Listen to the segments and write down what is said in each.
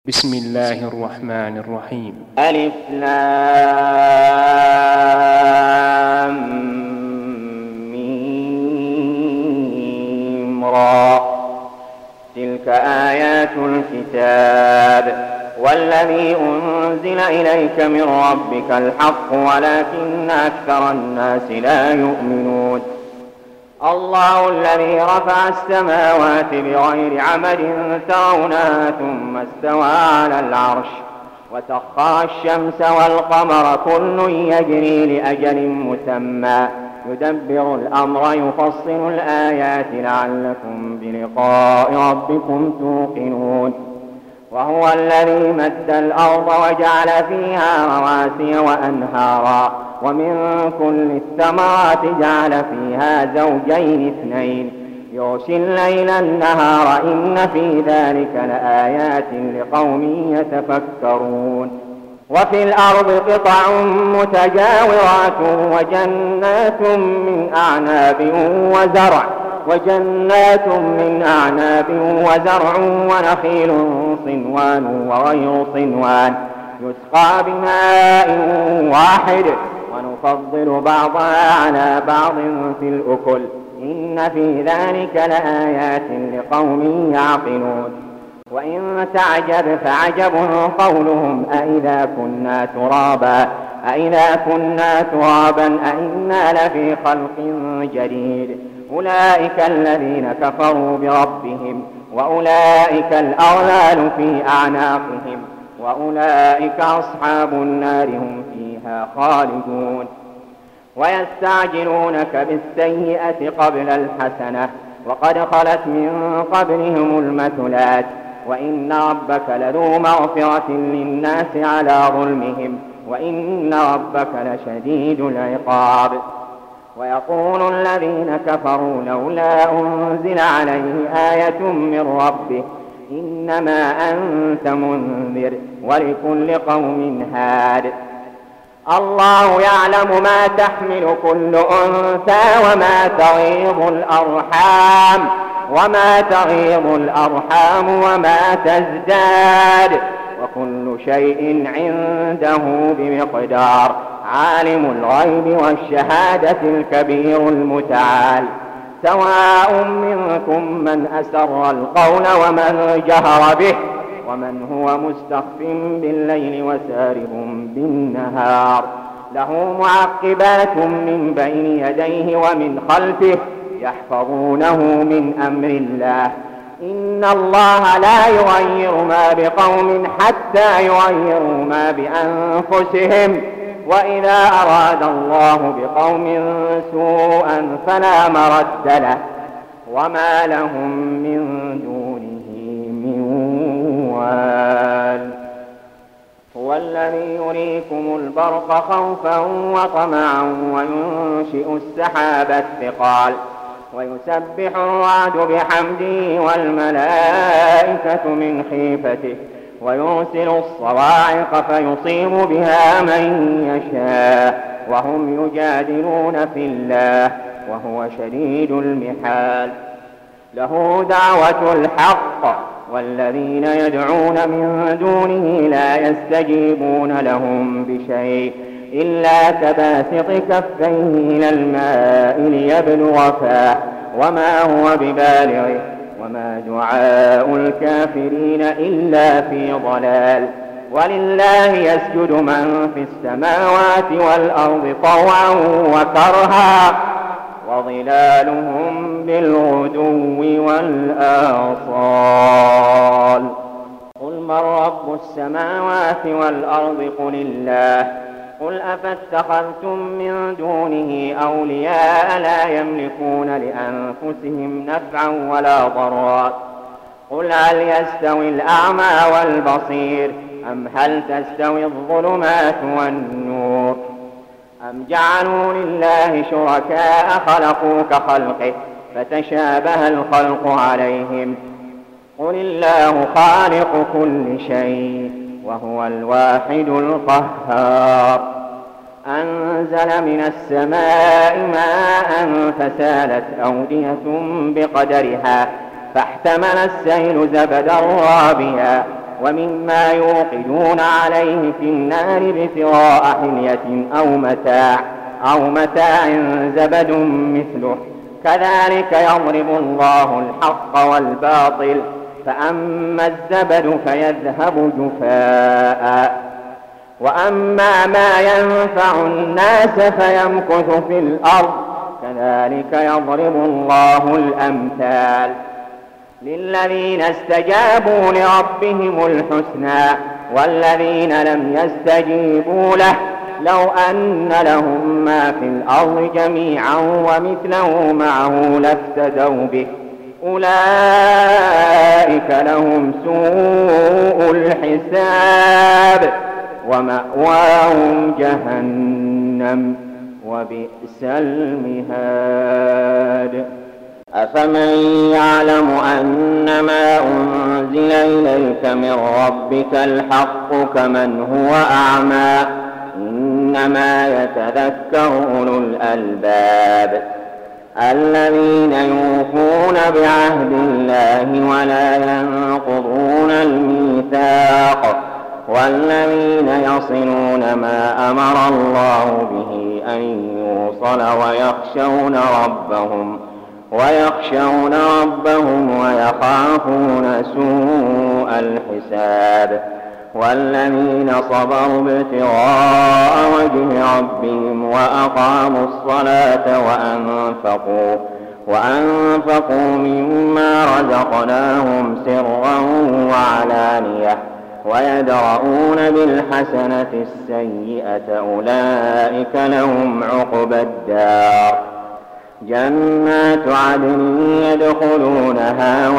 بسم الله الرحمن الرحيم. ألف لام ميم را. تلك آيات الكتاب والذي أنزل إليك من ربك الحق ولكن أكثر الناس لا يؤمنون. الله الذي رفع السماوات بغير عمد ترونها ثم استوى على العرش وسخر الشمس والقمر كل يجري لأجل مسمى يدبر الأمر يفصل الآيات لعلكم بلقاء ربكم توقنون. وهو الذي مد الأرض وجعل فيها رواسي وأنهارا ومن كل الثمرات جعل فيها زوجين اثنين يغشي الليل النهار إن في ذلك لآيات لقوم يتفكرون. وفي الأرض قطع متجاورات وجنات من أعناب وزرع ونخيل صنوان وغير صنوان يسقى بماء واحد ونفضل بعضها على بعض في الأكل إن في ذلك لآيات لقوم يعقلون. وإن تعجب فعجب قولهم أإذا كنا ترابا أإنا لفي خلق جديد أولئك الذين كفروا بربهم وأولئك الأغلال في أعناقهم وأولئك أصحاب النار هم فيها خالدون. ويستعجلونك بالسيئة قبل الحسنة وقد خلت من قبلهم المثلات وإن ربك لذو مغفرة للناس على ظلمهم وإن ربك لشديد العقاب. ويقول الذين كفروا لولا أنزل عليه آية من ربه إنما أنت منذر ولكل قوم هاد. الله يعلم ما تحمل كل أنثى وما تغيض الأرحام وما تزداد وكل شيء عنده بمقدار. عالم الغيب والشهادة الكبير المتعال. سواء منكم من أسر القول ومن جهر به ومن هو مستخف بالليل وسارب بالنهار. له معقبات من بين يديه ومن خلفه يحفظونه من أمر الله. إن الله لا يغير ما بقوم حتى يغيروا ما بأنفسهم وإذا أراد الله بقوم سوءا فلا مرد له وما لهم من دونه من وال. هو الذي يريكم البرق خوفا وطمعا وينشئ السحاب الثقال ويسبح الرعد بحمده والملائكة من خيفته ويرسل الصواعق فيصيب بها من يشاء وهم يجادلون في الله وهو شديد المحال. له دعوة الحق والذين يدعون من دونه لا يستجيبون لهم بشيء إلا كباسط كفيه إلى الماء ليبلغ فاه وما هو ببالغه وما دعاء الكافرين إلا في ضلال. ولله يسجد من في السماوات والأرض طوعا وكرها وظلالهم بالغدو والآصال. قل من رب السماوات والأرض قل الله. قل أفاتخذتم من دونه أولياء لا يملكون لأنفسهم نفعا ولا ضرا. قل هل يستوي الأعمى والبصير أم هل تستوي الظلمات والنور أم جعلوا لله شركاء خلقوا كخلقه فتشابه الخلق عليهم. قل الله خالق كل شيء وهو الواحد القهار. أنزل من السماء ماء فسالت أودية بقدرها فاحتمل السيل زبدا رابيا ومما يوقدون عليه في النار ابتغاء حلية أو متاع زبد مثله كذلك يضرب الله الحق والباطل فأما الزبد فيذهب جفاء وأما ما ينفع الناس فيمكث في الأرض كذلك يضرب الله الأمثال للذين استجابوا لربهم الحسنى والذين لم يستجيبوا له لو أن لهم ما في الأرض جميعا ومثله معه لافتدوا به أولئك لهم سوء الحساب ومأواهم جهنم وبئس المهاد أفمن يعلم أنما أنزل إليك من ربك الحق كمن هو أعمى إنما يتذكر أولو الألباب الذين يوفون بعهد الله ولا ينقضون الميثاق والذين يصلون ما أمر الله به أن يوصل ويخشون ربهم ويخافون سوء الحساب والذين صبروا ابتغاء وجه ربهم وأقاموا الصلاة وأنفقوا مما رزقناهم سرا وعلانية ويدرؤون بالحسنة السيئة أولئك لهم عقبى الدار جنات عدن يدخلونها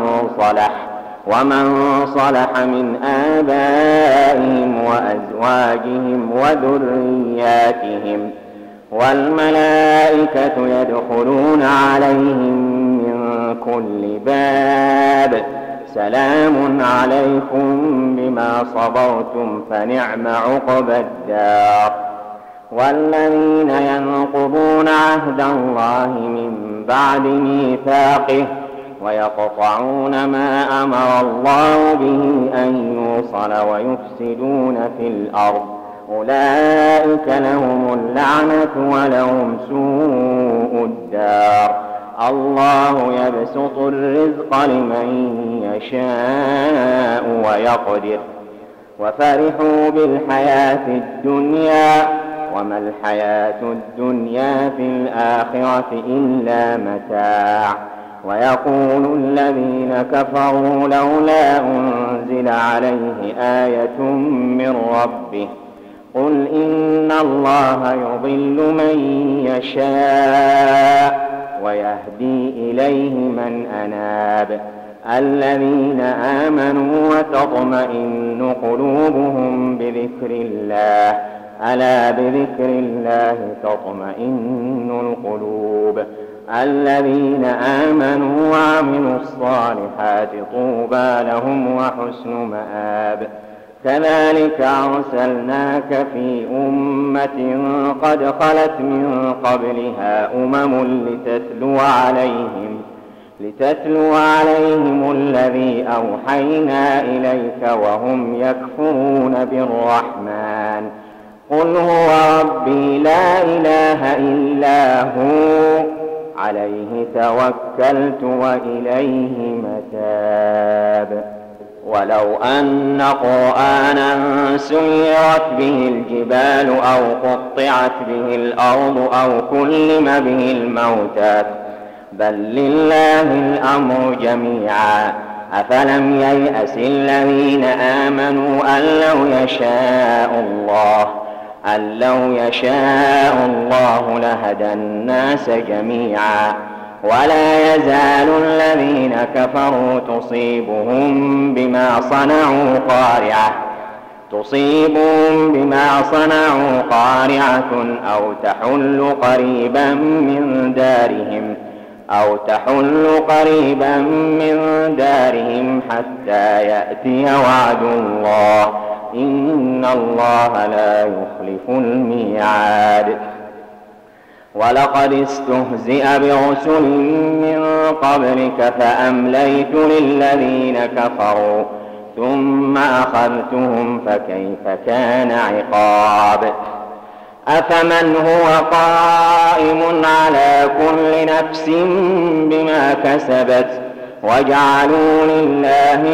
ومن صلح من آبائهم وأزواجهم وذرياتهم والملائكة يدخلون عليهم من كل باب سلام عليكم بما صبرتم فنعم عقبى الدار والذين ينقضون عهد الله من بعد ميثاقه ويقطعون ما أمر الله به أن يوصل ويفسدون في الأرض أولئك لهم اللعنة ولهم سوء الدار الله يبسط الرزق لمن يشاء ويقدر وفرحوا بالحياة الدنيا وما الحياة الدنيا في الآخرة إلا متاع ويقول الذين كفروا لولا أنزل عليه آية من ربه قل إن الله يضل من يشاء ويهدي إليه من أناب الذين آمنوا وتطمئن قلوبهم بذكر الله ألا بذكر الله تطمئن القلوب الذين آمنوا وعملوا الصالحات طوبى لهم وحسن مآب كذلك أرسلناك في أمة قد خلت من قبلها لتتلو عليهم الذي أوحينا إليك وهم يكفرون بالرحمن قل هو ربي لا إله إلا هو عليه توكلت وإليه متاب ولو أن قرآنا سيرت به الجبال أو قطعت به الأرض أو كلم به الموتى بل لله الأمر جميعا أفلم ييأس الذين آمنوا أن لو يشاء الله لهدى الناس جميعا ولا يزال الذين كفروا تصيبهم بما صنعوا قارعة أو تحل قريبا من دارهم حتى يأتي وعد الله إن الله لا يخلف الميعاد ولقد استهزئ برسل من قبلك فأمليت للذين كفروا ثم أخذتهم فكيف كان عقاب أفمن هو قائم على كل نفس بما كسبت وجعلوا لله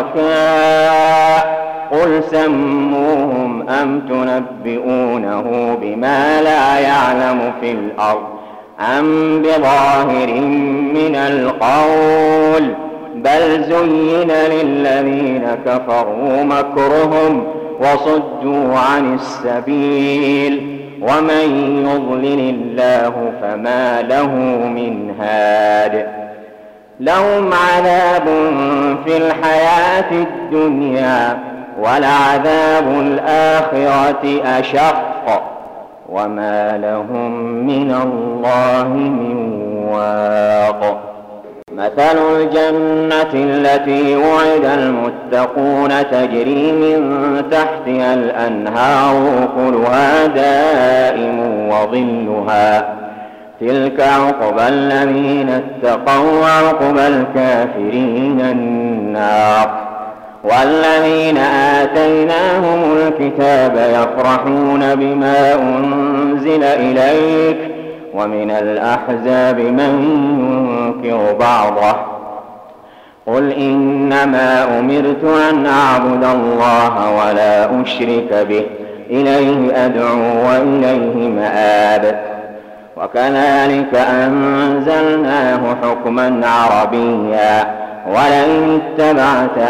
شركاء قل سموهم أم تنبئونه بما لا يعلم في الأرض أم بظاهر من القول بل زين للذين كفروا مكرهم وصدوا عن السبيل ومن يضلل الله فما له من هاد لهم عذاب في الحياة الدنيا ولعذاب الآخرة أشق وما لهم من الله من واق مثل الجنة التي وعد المتقون تجري من تحتها الأنهار أكلها دائم وظلها تلك عقبى الذين اتقوا وعقبى الكافرين النار والذين آتيناهم الكتاب يفرحون بما أنزل إليك ومن الأحزاب من ينكر بعضه قل إنما أمرت أن أعبد الله ولا أشرك به إليه أدعو وإليه مآب وكذلك أنزلناه حكما عربيا ولئن اتبعت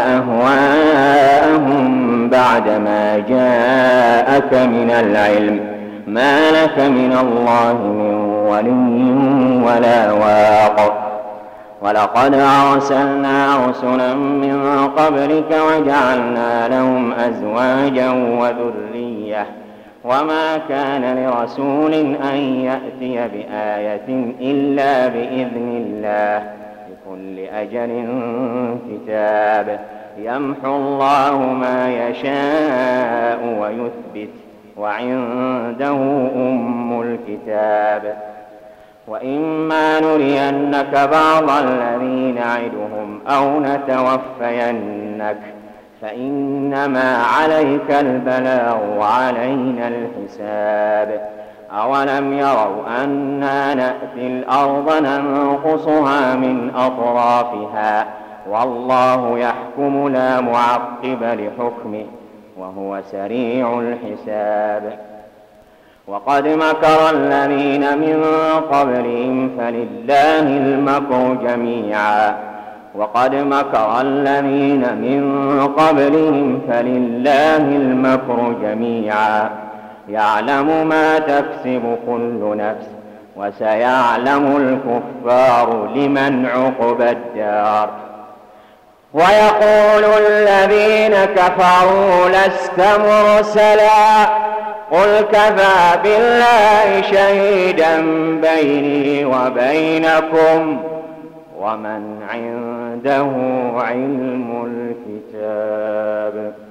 أهواءهم بعدما جاءك من العلم ما لك من الله من ولي ولا واق ولقد أرسلنا رسلا من قبلك وجعلنا لهم أزواجا وذرية وما كان لرسول أن يأتي بآية إلا بإذن الله لكل أجل كتاب يمحو الله ما يشاء ويثبت وعنده أم الكتاب وإما نرينك بعض الذي نعدهم أو نتوفينك فإنما عليك البلاغ وعلينا الحساب أولم يروا أنا نأتي الأرض ننقصها من أطرافها والله يحكم لا معقب لحكمه وهو سريع الحساب وقد مكر الذين من قبلهم فلله المكر جميعا وقد مكر الذين من قبلهم فلله المكر جميعا يعلم ما تكسب كل نفس وسيعلم الكفار لمن عقبى الدار ويقول الذين كفروا لست مرسلا قل كفى بالله شهيدا بيني وبينكم ومن عنده علم الكتاب